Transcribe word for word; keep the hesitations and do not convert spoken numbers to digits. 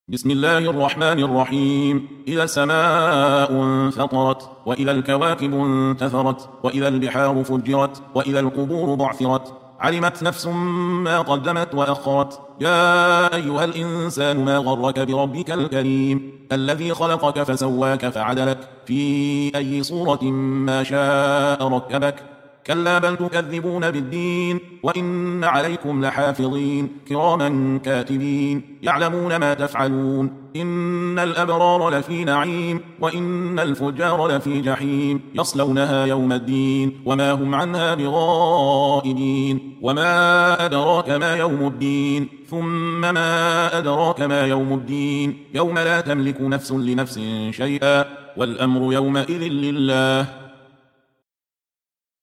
بسم الله الرحمن الرحيم. إذا السماء انفطرت، وإذا الكواكب انتثرت، وإذا البحار فجرت، وإذا القبور بعثرت، علمت نفس ما قدمت وأخرت. يا أيها الإنسان ما غرك بربك الكريم الذي خلقك فسواك فعدلك في أي صورة ما شاء ركبك. كلا بل تكذبون بالدين، وإن عليكم لحافظين كراما كاتبين يعلمون ما تفعلون. إن الأبرار لفي نعيم، وإن الفجار لفي جحيم يصلونها يوم الدين وما هم عنها بغائبين. وما أدراك ما يوم الدين، ثم ما أدراك ما يوم الدين. يوم لا تملك نفس لنفس شيئا، والأمر يومئذ لله.